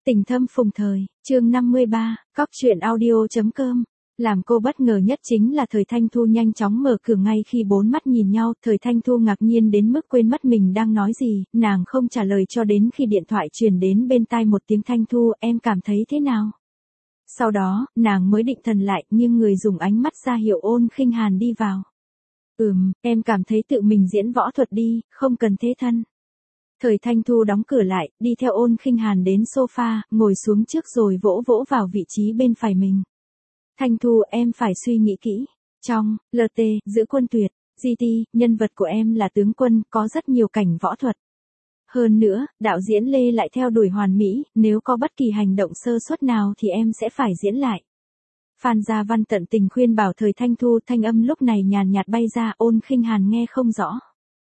Tình thâm phùng thời, chương 53, cóc truyện audio.com. Làm cô bất ngờ nhất chính là Thời Thanh Thu nhanh chóng mở cửa ngay khi bốn mắt nhìn nhau. Thời Thanh Thu ngạc nhiên đến mức quên mất mình đang nói gì, nàng không trả lời cho đến khi điện thoại truyền đến bên tai một tiếng Thanh Thu, em cảm thấy thế nào? Sau đó, nàng mới định thần lại, nhưng người dùng ánh mắt ra hiệu Ôn Khinh Hàn đi vào. Em cảm thấy tự mình diễn võ thuật đi, không cần thế thân. Thời Thanh Thu đóng cửa lại, đi theo Ôn Khinh Hàn đến sofa, ngồi xuống trước rồi vỗ vỗ vào vị trí bên phải mình. Thanh Thu, em phải suy nghĩ kỹ. Trong LT, Giữ Quân Tuyệt, GT, nhân vật của em là tướng quân, có rất nhiều cảnh võ thuật. Hơn nữa, đạo diễn Lê lại theo đuổi hoàn mỹ, nếu có bất kỳ hành động sơ suất nào thì em sẽ phải diễn lại. Phan Gia Văn tận tình khuyên bảo Thời Thanh Thu, thanh âm lúc này nhàn nhạt bay ra. Ôn Khinh Hàn nghe không rõ.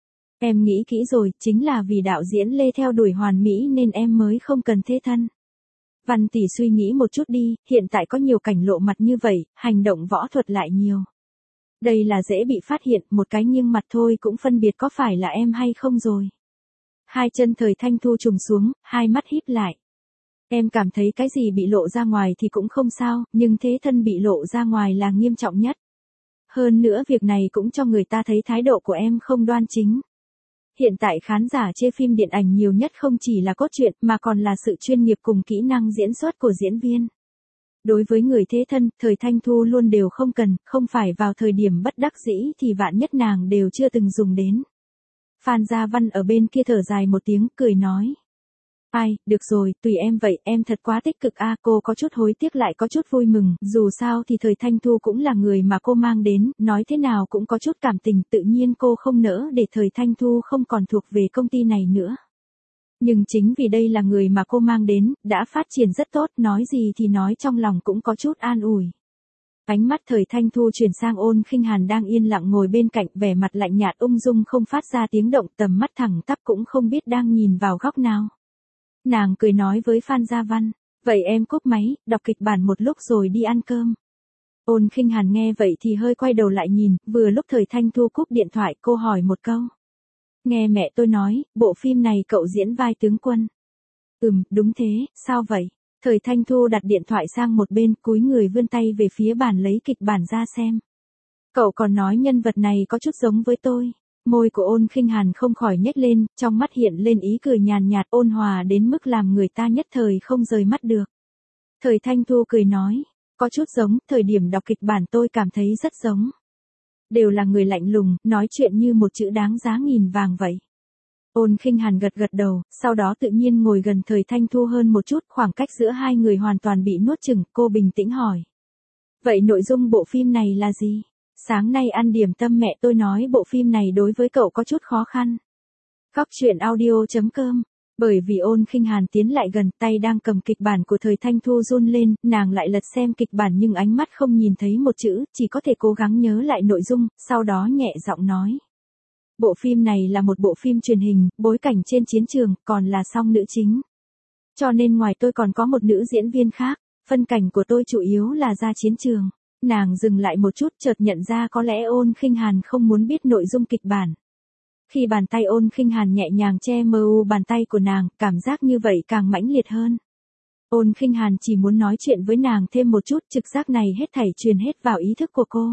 Em nghĩ kỹ rồi, chính là vì đạo diễn Lê theo đuổi hoàn mỹ nên em mới không cần thế thân. Văn tỷ suy nghĩ một chút đi, hiện tại có nhiều cảnh lộ mặt như vậy, hành động võ thuật lại nhiều. Đây là dễ bị phát hiện, một cái nghiêng mặt thôi cũng phân biệt có phải là em hay không rồi. Hai chân Thời Thanh Thu trùng xuống, hai mắt híp lại. Em cảm thấy cái gì bị lộ ra ngoài thì cũng không sao, nhưng thế thân bị lộ ra ngoài là nghiêm trọng nhất. Hơn nữa việc này cũng cho người ta thấy thái độ của em không đoan chính. Hiện tại khán giả chê phim điện ảnh nhiều nhất không chỉ là cốt truyện mà còn là sự chuyên nghiệp cùng kỹ năng diễn xuất của diễn viên. Đối với người thế thân, Thời Thanh Thu luôn đều không cần, không phải vào thời điểm bất đắc dĩ thì vạn nhất nàng đều chưa từng dùng đến. Phan Gia Văn ở bên kia thở dài một tiếng, cười nói. Ai, được rồi, tùy em vậy, em thật quá tích cực a. Cô có chút hối tiếc lại có chút vui mừng, dù sao thì Thời Thanh Thu cũng là người mà cô mang đến, nói thế nào cũng có chút cảm tình, tự nhiên cô không nỡ để Thời Thanh Thu không còn thuộc về công ty này nữa. Nhưng chính vì đây là người mà cô mang đến, đã phát triển rất tốt, nói gì thì nói trong lòng cũng có chút an ủi. Ánh mắt Thời Thanh Thu chuyển sang Ôn Khinh Hàn đang yên lặng ngồi bên cạnh, vẻ mặt lạnh nhạt ung dung không phát ra tiếng động, tầm mắt thẳng tắp cũng không biết đang nhìn vào góc nào. Nàng cười nói với Phan Gia Văn, vậy em cúp máy, đọc kịch bản một lúc rồi đi ăn cơm. Ôn Khinh Hàn nghe vậy thì hơi quay đầu lại nhìn, vừa lúc Thời Thanh Thu cúp điện thoại cô hỏi một câu. Nghe mẹ tôi nói, bộ phim này cậu diễn vai tướng quân. Đúng thế, sao vậy? Thời Thanh Thu đặt điện thoại sang một bên, cúi người vươn tay về phía bàn lấy kịch bản ra xem. Cậu còn nói nhân vật này có chút giống với tôi. Môi của Ôn Khinh Hàn không khỏi nhếch lên, trong mắt hiện lên ý cười nhàn nhạt ôn hòa đến mức làm người ta nhất thời không rời mắt được. Thời Thanh Thu cười nói, có chút giống, thời điểm đọc kịch bản tôi cảm thấy rất giống. Đều là người lạnh lùng, nói chuyện như một chữ đáng giá nghìn vàng vậy. Ôn Khinh Hàn gật gật đầu, sau đó tự nhiên ngồi gần Thời Thanh Thu hơn một chút, khoảng cách giữa hai người hoàn toàn bị nuốt chửng, cô bình tĩnh hỏi. Vậy nội dung bộ phim này là gì? Sáng nay ăn điểm tâm mẹ tôi nói bộ phim này đối với cậu có chút khó khăn. Cóc truyện audio.com. Bởi vì Ôn Khinh Hàn tiến lại gần, tay đang cầm kịch bản của Thời Thanh Thu run lên, nàng lại lật xem kịch bản nhưng ánh mắt không nhìn thấy một chữ, chỉ có thể cố gắng nhớ lại nội dung, sau đó nhẹ giọng nói. Bộ phim này là một bộ phim truyền hình, bối cảnh trên chiến trường, còn là song nữ chính. Cho nên ngoài tôi còn có một nữ diễn viên khác, phân cảnh của tôi chủ yếu là ra chiến trường. Nàng dừng lại một chút chợt nhận ra có lẽ Ôn Khinh Hàn không muốn biết nội dung kịch bản. Khi bàn tay Ôn Khinh Hàn nhẹ nhàng che mờ bàn tay của nàng, cảm giác như vậy càng mãnh liệt hơn. Ôn Khinh Hàn chỉ muốn nói chuyện với nàng thêm một chút, trực giác này hết thảy truyền hết vào ý thức của cô.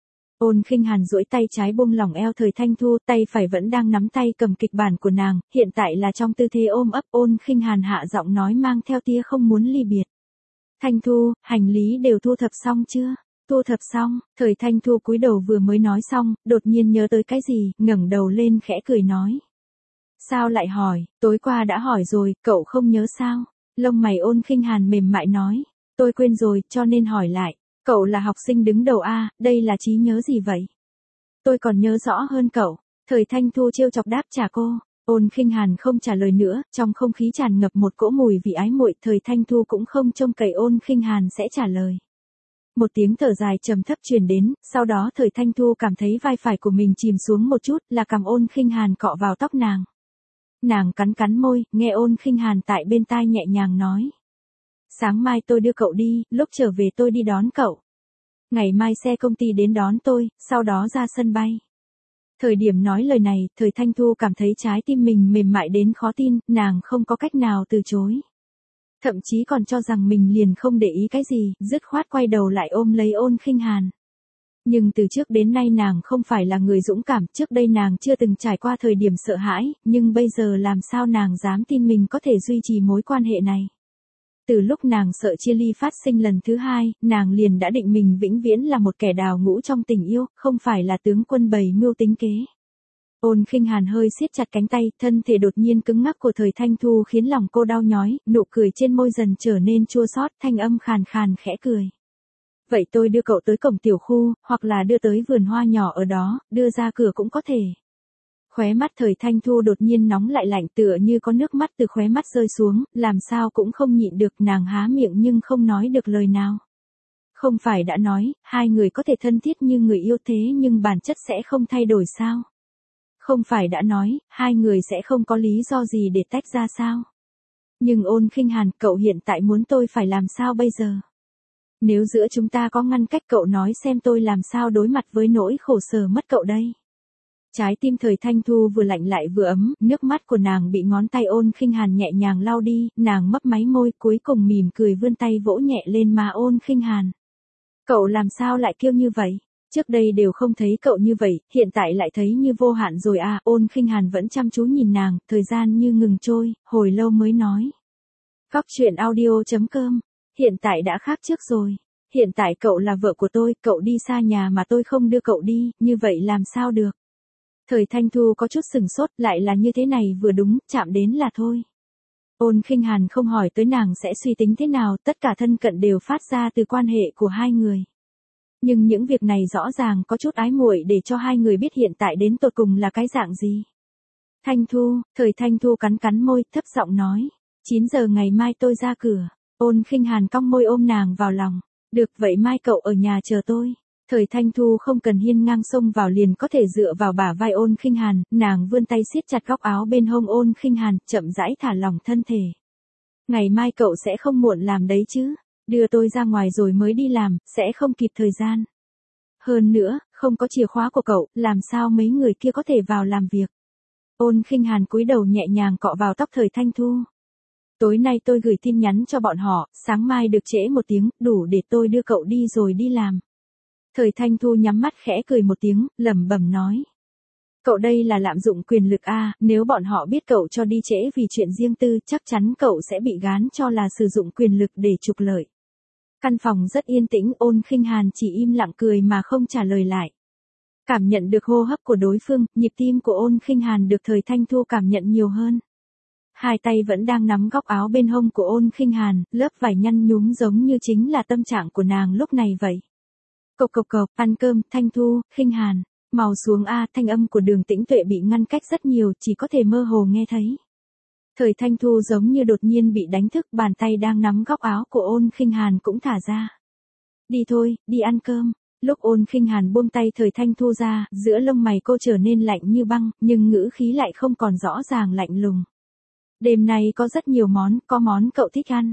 Ôn Khinh Hàn duỗi tay trái buông lỏng eo Thời Thanh Thu, tay phải vẫn đang nắm tay cầm kịch bản của nàng, hiện tại là trong tư thế ôm ấp. Ôn Khinh Hàn hạ giọng nói mang theo tia không muốn ly biệt. Thanh Thu, hành lý đều thu thập xong chưa? Thu thập xong. Thời Thanh Thu cúi đầu vừa mới nói xong, đột nhiên nhớ tới cái gì, ngẩng đầu lên khẽ cười nói. Sao lại hỏi, tối qua đã hỏi rồi, cậu không nhớ sao? Lông mày Ôn Khinh Hàn mềm mại nói, tôi quên rồi, cho nên hỏi lại. Cậu là học sinh đứng đầu A, đây là trí nhớ gì vậy? Tôi còn nhớ rõ hơn cậu. Thời Thanh Thu trêu chọc đáp trả cô. Ôn Khinh Hàn không trả lời nữa, trong không khí tràn ngập một cỗ mùi vị ái muội. Thời Thanh Thu cũng không trông cậy Ôn Khinh Hàn sẽ trả lời. Một tiếng thở dài trầm thấp truyền đến, sau đó Thời Thanh Thu cảm thấy vai phải của mình chìm xuống một chút, là cằm Ôn Khinh Hàn cọ vào tóc nàng. Nàng cắn cắn môi, nghe Ôn Khinh Hàn tại bên tai nhẹ nhàng nói. Sáng mai tôi đưa cậu đi, lúc trở về tôi đi đón cậu. Ngày mai xe công ty đến đón tôi, sau đó ra sân bay. Thời điểm nói lời này, Thời Thanh Thu cảm thấy trái tim mình mềm mại đến khó tin, nàng không có cách nào từ chối. thậm chí còn cho rằng mình liền không để ý cái gì, dứt khoát quay đầu lại ôm lấy Ôn Khinh Hàn. Nhưng từ trước đến nay nàng không phải là người dũng cảm, trước đây nàng chưa từng trải qua thời điểm sợ hãi, nhưng bây giờ làm sao nàng dám tin mình có thể duy trì mối quan hệ này. Từ lúc nàng sợ chia ly phát sinh lần thứ hai, nàng liền đã định mình vĩnh viễn là một kẻ đào ngũ trong tình yêu, không phải là tướng quân bày mưu tính kế. Ôn Khinh Hàn hơi siết chặt cánh tay, thân thể đột nhiên cứng ngắc của Thời Thanh Thu khiến lòng cô đau nhói, nụ cười trên môi dần trở nên chua xót, thanh âm khàn khàn khẽ cười. Vậy tôi đưa cậu tới cổng tiểu khu, hoặc là đưa tới vườn hoa nhỏ ở đó, đưa ra cửa cũng có thể. Khóe mắt Thời Thanh Thu đột nhiên nóng lại lạnh, tựa như có nước mắt từ khóe mắt rơi xuống, làm sao cũng không nhịn được, nàng há miệng nhưng không nói được lời nào. Không phải đã nói, hai người có thể thân thiết như người yêu thế nhưng bản chất sẽ không thay đổi sao? Không phải đã nói, hai người sẽ không có lý do gì để tách ra sao? Nhưng Ôn Khinh Hàn, cậu hiện tại muốn tôi phải làm sao bây giờ? Nếu giữa chúng ta có ngăn cách, cậu nói xem tôi làm sao đối mặt với nỗi khổ sở mất cậu đây? Trái tim Thời Thanh Thu vừa lạnh lại vừa ấm, nước mắt của nàng bị ngón tay Ôn Khinh Hàn nhẹ nhàng lau đi, nàng mấp máy môi, cuối cùng mỉm cười vươn tay vỗ nhẹ lên má Ôn Khinh Hàn. Cậu làm sao lại kiêu như vậy? Trước đây đều không thấy cậu như vậy, hiện tại lại thấy như vô hạn rồi à? Ôn Khinh Hàn vẫn chăm chú nhìn nàng, thời gian như ngừng trôi, hồi lâu mới nói. Cóc truyện audio.com, hiện tại đã khác trước rồi. Hiện tại cậu là vợ của tôi, cậu đi xa nhà mà tôi không đưa cậu đi, như vậy làm sao được? Thời Thanh Thu có chút sừng sốt, lại là như thế này vừa đúng, chạm đến là thôi. Ôn Khinh Hàn không hỏi tới nàng sẽ suy tính thế nào, tất cả thân cận đều phát ra từ quan hệ của hai người. Nhưng những việc này rõ ràng có chút ái muội để cho hai người biết hiện tại đến tột cùng là cái dạng gì. Thanh Thu, Thời Thanh Thu cắn cắn môi, thấp giọng nói. 9 giờ ngày mai tôi ra cửa. Ôn Khinh Hàn cong môi ôm nàng vào lòng. Được vậy mai cậu ở nhà chờ tôi. Thời Thanh Thu không cần hiên ngang xông vào liền có thể dựa vào bả vai Ôn Khinh Hàn, nàng vươn tay siết chặt góc áo bên hông Ôn Khinh Hàn, chậm rãi thả lỏng thân thể. Ngày mai cậu sẽ không muộn làm đấy chứ? Đưa tôi ra ngoài rồi mới đi làm, sẽ không kịp thời gian. Hơn nữa, không có chìa khóa của cậu, làm sao mấy người kia có thể vào làm việc? Ôn Khinh Hàn cúi đầu nhẹ nhàng cọ vào tóc Thời Thanh Thu. Tối nay tôi gửi tin nhắn cho bọn họ, sáng mai được trễ một tiếng, đủ để tôi đưa cậu đi rồi đi làm. Thời Thanh Thu nhắm mắt khẽ cười một tiếng, lẩm bẩm nói. Cậu đây là lạm dụng quyền lực a, nếu bọn họ biết cậu cho đi trễ vì chuyện riêng tư, chắc chắn cậu sẽ bị gán cho là sử dụng quyền lực để trục lợi. Căn phòng rất yên tĩnh, Ôn Khinh Hàn chỉ im lặng cười mà không trả lời lại. Cảm nhận được hô hấp của đối phương, nhịp tim của Ôn Khinh Hàn được Thời Thanh Thu cảm nhận nhiều hơn. Hai tay vẫn đang nắm góc áo bên hông của Ôn Khinh Hàn, lớp vải nhăn nhúm giống như chính là tâm trạng của nàng lúc này vậy. Cộc cộc cộc, ăn cơm, Thanh Thu, Khinh Hàn, mau xuống a, thanh âm của Đường Tĩnh Tuệ bị ngăn cách rất nhiều, chỉ có thể mơ hồ nghe thấy. Thời Thanh Thu giống như đột nhiên bị đánh thức, bàn tay đang nắm góc áo của Ôn Khinh Hàn cũng thả ra. Đi thôi, đi ăn cơm. Lúc Ôn Khinh Hàn buông tay Thời Thanh Thu ra, giữa lông mày cô trở nên lạnh như băng, nhưng ngữ khí lại không còn rõ ràng lạnh lùng. Đêm nay có rất nhiều món, có món cậu thích ăn.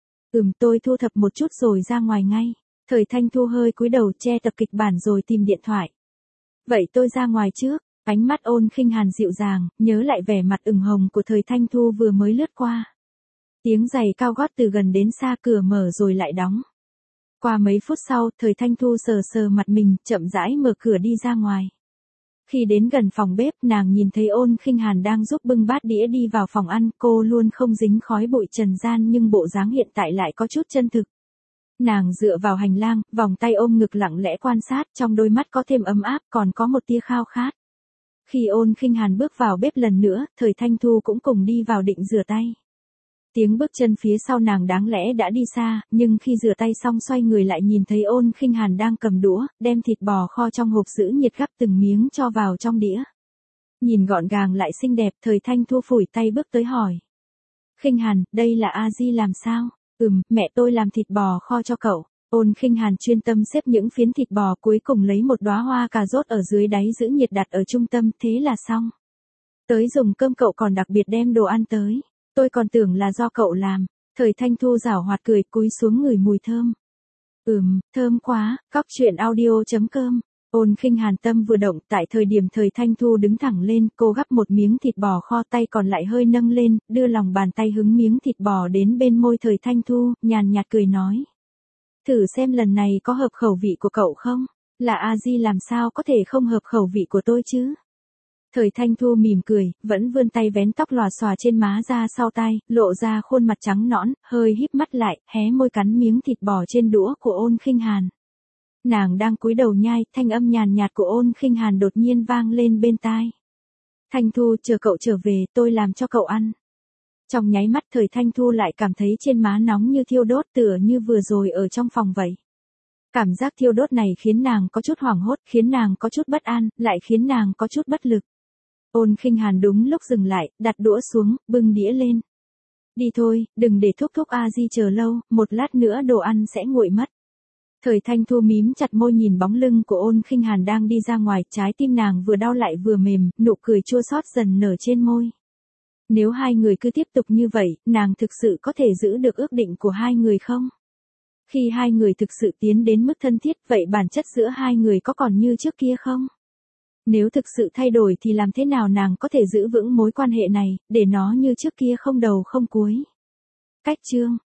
Tôi thu thập một chút rồi ra ngoài ngay. Thời Thanh Thu hơi cúi đầu che tập kịch bản rồi tìm điện thoại. Vậy tôi ra ngoài trước. Ánh mắt Ôn Khinh Hàn dịu dàng, nhớ lại vẻ mặt ửng hồng của Thời Thanh Thu vừa mới lướt qua. Tiếng giày cao gót từ gần đến xa, cửa mở rồi lại đóng. Qua mấy phút sau, Thời Thanh Thu sờ sờ mặt mình, chậm rãi mở cửa đi ra ngoài. Khi đến gần phòng bếp, nàng nhìn thấy Ôn Khinh Hàn đang giúp bưng bát đĩa đi vào phòng ăn, cô luôn không dính khói bụi trần gian nhưng bộ dáng hiện tại lại có chút chân thực. Nàng dựa vào hành lang, vòng tay ôm ngực lặng lẽ quan sát, trong đôi mắt có thêm ấm áp, còn có một tia khao khát. Khi Ôn Khinh Hàn bước vào bếp lần nữa, Thời Thanh Thu cũng cùng đi vào định rửa tay. Tiếng bước chân phía sau nàng đáng lẽ đã đi xa, nhưng khi rửa tay xong xoay người lại nhìn thấy Ôn Khinh Hàn đang cầm đũa, đem thịt bò kho trong hộp giữ nhiệt gắp từng miếng cho vào trong đĩa. Nhìn gọn gàng lại xinh đẹp, Thời Thanh Thu phủi tay bước tới hỏi. Khinh Hàn, đây là A Di làm sao? Mẹ tôi làm thịt bò kho cho cậu. Ôn Khinh Hàn chuyên tâm xếp những phiến thịt bò, cuối cùng lấy một đóa hoa cà rốt ở dưới đáy giữ nhiệt đặt ở trung tâm, thế là xong. Tới dùng cơm cậu còn đặc biệt đem đồ ăn tới. Tôi còn tưởng là do cậu làm. Thời Thanh Thu giảo hoạt cười, cúi xuống ngửi mùi thơm. Thơm quá. Cóc truyện audio.com Ôn Khinh Hàn tâm vừa động, tại thời điểm Thời Thanh Thu đứng thẳng lên, cô gắp một miếng thịt bò kho, tay còn lại hơi nâng lên, đưa lòng bàn tay hứng miếng thịt bò đến bên môi Thời Thanh Thu, nhàn nhạt cười nói. Thử xem lần này có hợp khẩu vị của cậu không? Là A Di làm sao có thể không hợp khẩu vị của tôi chứ? Thời Thanh Thu mỉm cười, vẫn vươn tay vén tóc lòa xòa trên má ra sau tai, lộ ra khuôn mặt trắng nõn, hơi híp mắt lại, hé môi cắn miếng thịt bò trên đũa của Ôn Khinh Hàn. Nàng đang cúi đầu nhai, thanh âm nhàn nhạt của Ôn Khinh Hàn đột nhiên vang lên bên tai. Thanh Thu, chờ cậu trở về, tôi làm cho cậu ăn. Trong nháy mắt Thời Thanh Thu lại cảm thấy trên má nóng như thiêu đốt, tựa như vừa rồi ở trong phòng vậy. Cảm giác thiêu đốt này khiến nàng có chút hoảng hốt, khiến nàng có chút bất an, lại khiến nàng có chút bất lực. Ôn Khinh Hàn đúng lúc dừng lại, đặt đũa xuống, bưng đĩa lên. Đi thôi, đừng để thúc A Di chờ lâu, một lát nữa đồ ăn sẽ nguội mất. Thời Thanh Thu mím chặt môi nhìn bóng lưng của Ôn Khinh Hàn đang đi ra ngoài, trái tim nàng vừa đau lại vừa mềm, nụ cười chua xót dần nở trên môi. Nếu hai người cứ tiếp tục như vậy, nàng thực sự có thể giữ được ước định của hai người không? Khi hai người thực sự tiến đến mức thân thiết, vậy bản chất giữa hai người có còn như trước kia không? Nếu thực sự thay đổi thì làm thế nào nàng có thể giữ vững mối quan hệ này, để nó như trước kia không đầu không cuối? Cách chương